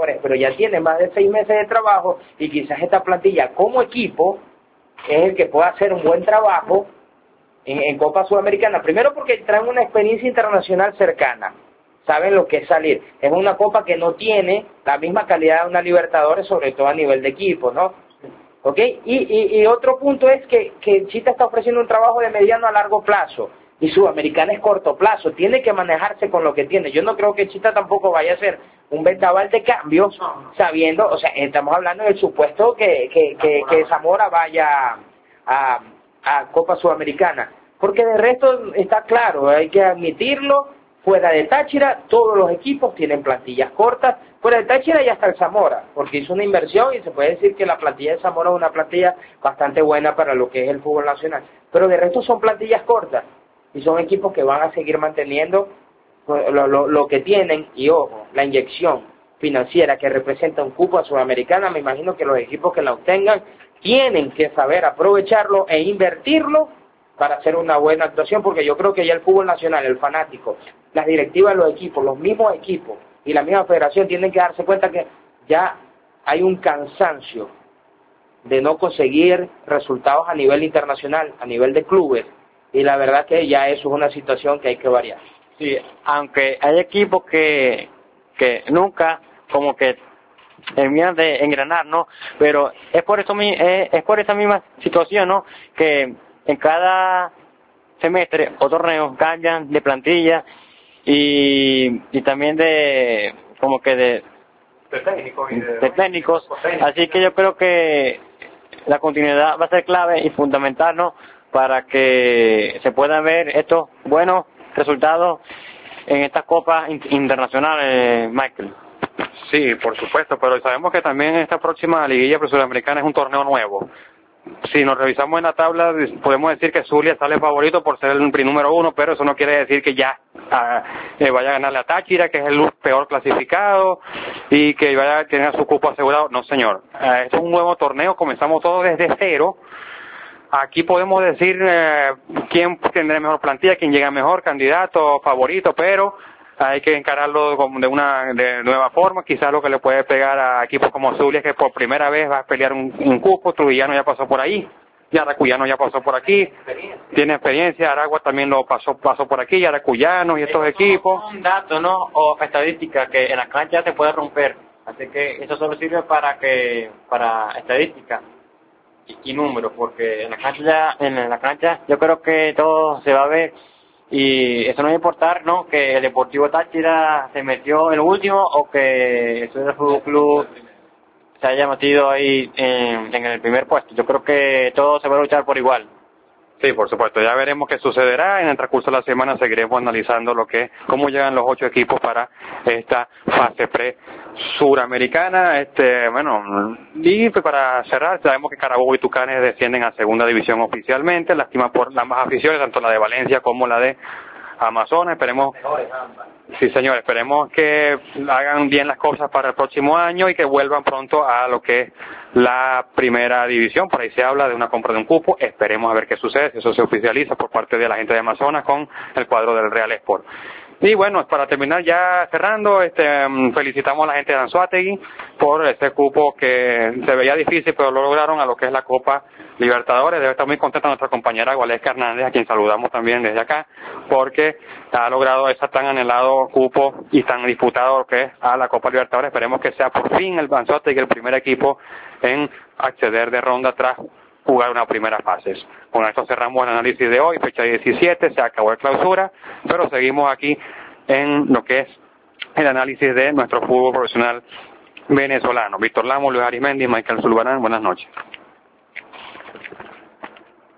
jugadores, pero ya tiene más de 6 meses de trabajo y quizás esta plantilla como equipo es el que pueda hacer un buen trabajo en Copa Sudamericana. Primero porque traen una experiencia internacional cercana, saben lo que es salir. Es una copa que no tiene la misma calidad de una Libertadores, sobre todo a nivel de equipo, ¿no? ¿Ok? Y otro punto es que Chita está ofreciendo un trabajo de mediano a largo plazo y Sudamericana es corto plazo, tiene que manejarse con lo que tiene. Yo no creo que Chita tampoco vaya a ser un vendaval de cambio, sabiendo, o sea, estamos hablando del supuesto que Zamora vaya a Copa Sudamericana, porque de resto está claro, hay que admitirlo, fuera de Táchira todos los equipos tienen plantillas cortas, fuera de Táchira ya está el Zamora, porque hizo una inversión y se puede decir que la plantilla de Zamora es una plantilla bastante buena para lo que es el fútbol nacional, pero de resto son plantillas cortas y son equipos que van a seguir manteniendo lo que tienen. Y ojo, la inyección financiera que representa un cupo a Sudamericana, me imagino que los equipos que la obtengan tienen que saber aprovecharlo e invertirlo para hacer una buena actuación, porque yo creo que ya el fútbol nacional, el fanático, las directivas de los equipos, los mismos equipos y la misma federación tienen que darse cuenta que ya hay un cansancio de no conseguir resultados a nivel internacional, a nivel de clubes, y la verdad que ya eso es una situación que hay que variar. Sí, aunque hay equipos que nunca como que terminan de engranar, ¿no? Pero es por eso es por esa misma situación, ¿no? Que en cada semestre o torneo cambian de plantilla y también de como que de técnicos, así que yo creo que la continuidad va a ser clave y fundamental, ¿no? Para que se puedan ver estos buenos resultados en estas copas internacionales, Michael. Sí, por supuesto, pero sabemos que también esta próxima liguilla sudamericana es un torneo nuevo. Si nos revisamos en la tabla, podemos decir que Zulia sale favorito por ser el número 1, pero eso no quiere decir que ya vaya a ganarle a Táchira, que es el peor clasificado, y que vaya a tener su cupo asegurado. No, señor. Esto es un nuevo torneo, comenzamos todo desde cero. Aquí podemos decir quién tendrá mejor plantilla, quién llega mejor, candidato, favorito, pero hay que encararlo de nueva forma. Quizás lo que le puede pegar a equipos como Zulia es que por primera vez va a pelear un cupo. Trujillano ya pasó por ahí, Yaracuyano ya pasó por aquí, tiene experiencia. Aragua también lo pasó por aquí, Yaracuyano y estos equipos. Un dato, ¿no? O estadística que en la cancha se puede romper, así que eso solo sirve para estadística y números, porque en la cancha yo creo que todo se va a ver. Y eso no va a importar, ¿no? Que el Deportivo Táchira se metió en lo último o que el Fútbol Club se haya metido ahí en el primer puesto. Yo creo que todo se va a luchar por igual. Sí, por supuesto, ya veremos qué sucederá. En el transcurso de la semana seguiremos analizando cómo llegan los 8 equipos para esta fase pre-suramericana. Y pues para cerrar, sabemos que Carabobo y Tucanes descienden a segunda división oficialmente, lástima por ambas aficiones, tanto la de Valencia como la de Amazonas. Esperemos, sí señor, esperemos que hagan bien las cosas para el próximo año y que vuelvan pronto a lo que es la primera división. Por ahí se habla de una compra de un cupo, esperemos a ver qué sucede, si eso se oficializa por parte de la gente de Amazonas con el cuadro del Real Sport. Y bueno, para terminar ya cerrando, felicitamos a la gente de Anzoátegui por ese cupo que se veía difícil, pero lo lograron a lo que es la Copa Libertadores. Debe estar muy contenta nuestra compañera Gualesca Hernández, a quien saludamos también desde acá, porque ha logrado ese tan anhelado cupo y tan disputado que es a la Copa Libertadores. Esperemos que sea por fin el Anzoátegui el primer equipo en acceder de ronda tras jugar una primera fase. Con esto cerramos el análisis de hoy, fecha 17, se acabó la clausura, pero seguimos aquí en lo que es el análisis de nuestro fútbol profesional venezolano. Víctor Lamo, Luis Arismendi, Michael Zulbarán, buenas noches.